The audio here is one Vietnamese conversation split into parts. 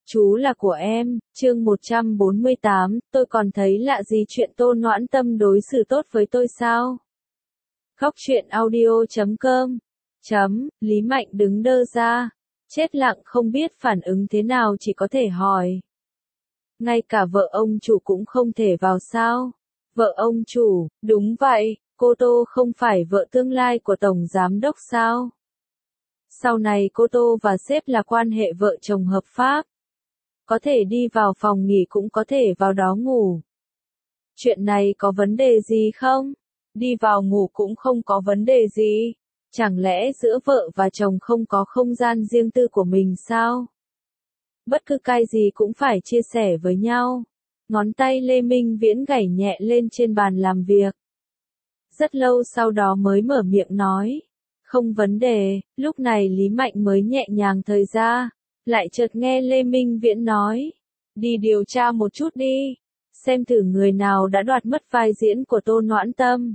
Chú là của em, chương 148, tôi còn thấy lạ gì chuyện Tô Noãn Tâm đối xử tốt với tôi sao? Khóc chuyện audio.com Lý Mạnh đứng đơ ra, chết lặng không biết phản ứng thế nào, chỉ có thể hỏi. Ngay cả vợ ông chủ cũng không thể vào sao? Vợ ông chủ, đúng vậy, cô Tô không phải vợ tương lai của Tổng Giám Đốc sao? Sau này cô Tô và sếp là quan hệ vợ chồng hợp pháp. Có thể đi vào phòng nghỉ cũng có thể vào đó ngủ. Chuyện này có vấn đề gì không? Đi vào ngủ cũng không có vấn đề gì. Chẳng lẽ giữa vợ và chồng không có không gian riêng tư của mình sao? Bất cứ cái gì cũng phải chia sẻ với nhau. Ngón tay Lê Minh Viễn gảy nhẹ lên trên bàn làm việc. Rất lâu sau đó mới mở miệng nói. Không vấn đề, lúc này Lý Mạnh mới nhẹ nhàng thời ra. Lại chợt nghe Lê Minh Viễn nói. Đi điều tra một chút đi. Xem thử người nào đã đoạt mất vai diễn của Tô Noãn Tâm.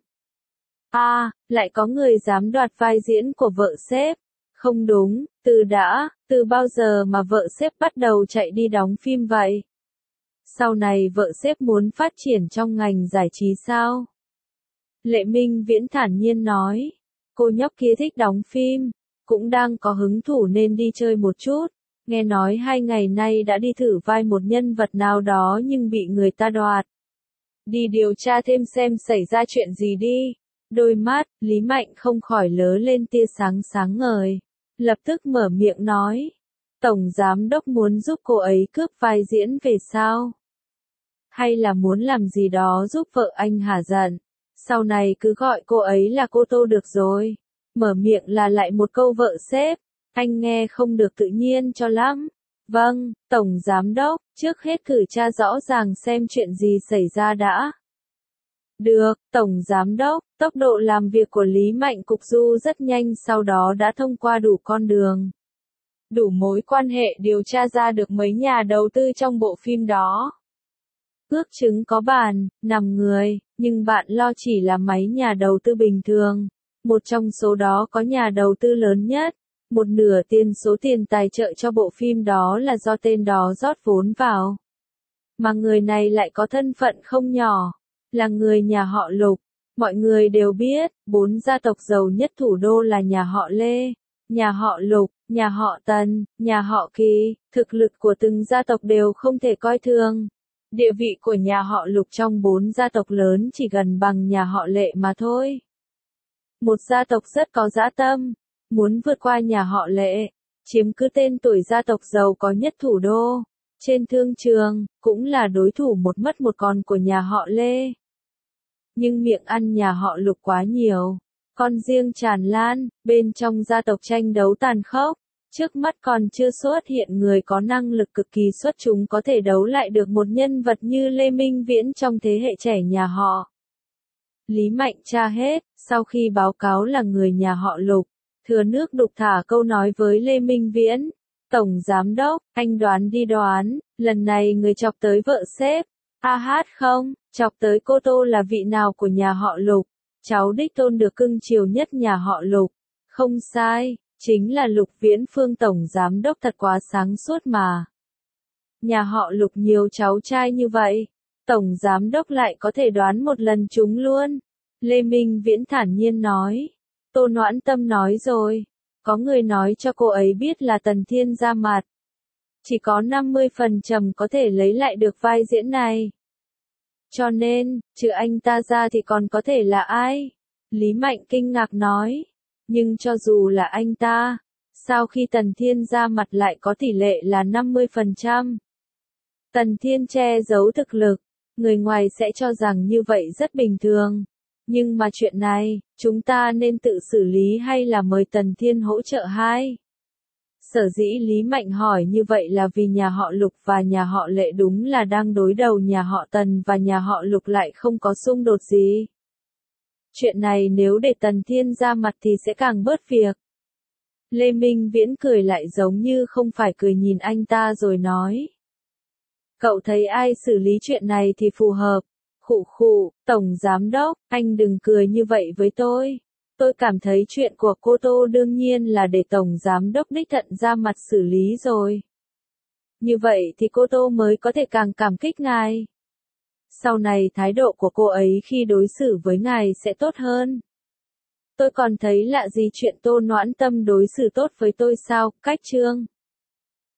Lại có người dám đoạt vai diễn của vợ sếp. Không đúng, từ bao giờ mà vợ sếp bắt đầu chạy đi đóng phim vậy? Sau này vợ sếp muốn phát triển trong ngành giải trí sao? Lê Minh Viễn thản nhiên nói. Cô nhóc kia thích đóng phim, cũng đang có hứng thú nên đi chơi một chút. Nghe nói 2 ngày nay đã đi thử vai một nhân vật nào đó nhưng bị người ta đoạt. Đi điều tra thêm xem xảy ra chuyện gì đi. Đôi mắt, Lý Mạnh không khỏi lớ lên tia sáng sáng ngời. Lập tức mở miệng nói. Tổng Giám Đốc muốn giúp cô ấy cướp vai diễn về sao? Hay là muốn làm gì đó giúp vợ anh hả giận? Sau này cứ gọi cô ấy là cô Tô được rồi. Mở miệng là lại một câu vợ sếp. Anh nghe không được tự nhiên cho lắm. Vâng, Tổng Giám Đốc, trước hết cử tra rõ ràng xem chuyện gì xảy ra đã. Được, Tổng Giám Đốc, tốc độ làm việc của Lý Mạnh Cục Du rất nhanh, sau đó đã thông qua đủ con đường. Đủ mối quan hệ điều tra ra được mấy nhà đầu tư trong bộ phim đó. Ước chứng có bàn, 5 người, nhưng bạn lo chỉ là mấy nhà đầu tư bình thường. Một trong số đó có nhà đầu tư lớn nhất. Một nửa số tiền tài trợ cho bộ phim đó là do tên đó rót vốn vào. Mà người này lại có thân phận không nhỏ. Là người nhà họ Lục. Mọi người đều biết, 4 gia tộc giàu nhất thủ đô là nhà họ Lê, nhà họ Lục, nhà họ Tần, nhà họ Kỳ. Thực lực của từng gia tộc đều không thể coi thường. Địa vị của nhà họ Lục trong 4 gia tộc lớn chỉ gần bằng nhà họ Lệ mà thôi. Một gia tộc rất có dã tâm, muốn vượt qua nhà họ Lệ, chiếm cứ tên tuổi gia tộc giàu có nhất thủ đô. Trên thương trường, cũng là đối thủ một mất một còn của nhà họ Lê. Nhưng miệng ăn nhà họ Lục quá nhiều, con riêng tràn lan, bên trong gia tộc tranh đấu tàn khốc. Trước mắt còn chưa xuất hiện người có năng lực cực kỳ xuất chúng có thể đấu lại được một nhân vật như Lê Minh Viễn trong thế hệ trẻ nhà họ. Lý Mạnh tra hết, sau khi báo cáo là người nhà họ Lục, thừa nước đục thả câu nói với Lê Minh Viễn. Tổng Giám Đốc, anh đoán đi đoán, lần này người chọc tới vợ sếp. Không, chọc tới cô Tô là vị nào của nhà họ Lục? Cháu đích tôn được cưng chiều nhất nhà họ Lục. Không sai, chính là Lục Viễn Phương. Tổng Giám Đốc thật quá sáng suốt mà. Nhà họ Lục nhiều cháu trai như vậy, Tổng Giám Đốc lại có thể đoán một lần trúng luôn. Lê Minh Viễn thản nhiên nói. Tô Noãn Tâm nói rồi. Có người nói cho cô ấy biết là Tần Thiên ra mặt. Chỉ có 50% có thể lấy lại được vai diễn này. Cho nên, trừ anh ta ra thì còn có thể là ai? Lý Mạnh kinh ngạc nói. Nhưng cho dù là anh ta, sao khi Tần Thiên ra mặt lại có tỷ lệ là 50%? Tần Thiên che giấu thực lực, người ngoài sẽ cho rằng như vậy rất bình thường. Nhưng mà chuyện này, chúng ta nên tự xử lý hay là mời Tần Thiên hỗ trợ hai? Sở dĩ Lý Mạnh hỏi như vậy là vì nhà họ Lục và nhà họ Lệ đúng là đang đối đầu, nhà họ Tần và nhà họ Lục lại không có xung đột gì. Chuyện này nếu để Tần Thiên ra mặt thì sẽ càng bớt việc. Lê Minh Viễn cười lại giống như không phải cười nhìn anh ta rồi nói. Cậu thấy ai xử lý chuyện này thì phù hợp? Tổng Giám Đốc, anh đừng cười như vậy với tôi. Tôi cảm thấy chuyện của cô Tô đương nhiên là để Tổng Giám Đốc đích thân ra mặt xử lý rồi. Như vậy thì cô Tô mới có thể càng cảm kích ngài. Sau này thái độ của cô ấy khi đối xử với ngài sẽ tốt hơn. Tôi còn thấy lạ gì chuyện Tô Noãn Tâm đối xử tốt với tôi sao, Cách Trương.